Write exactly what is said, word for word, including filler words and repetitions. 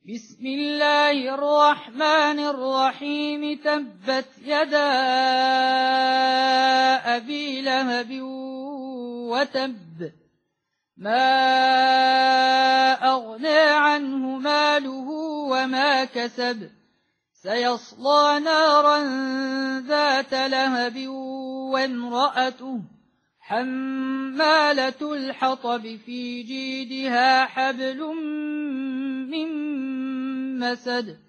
بسم الله الرحمن الرحيم تبت يدا أبي لهب وتب ما أغنى عنه ماله وما كسب سيصلى نارا ذات لهب وامرأته حمالة الحطب في جيدها حبل من مسد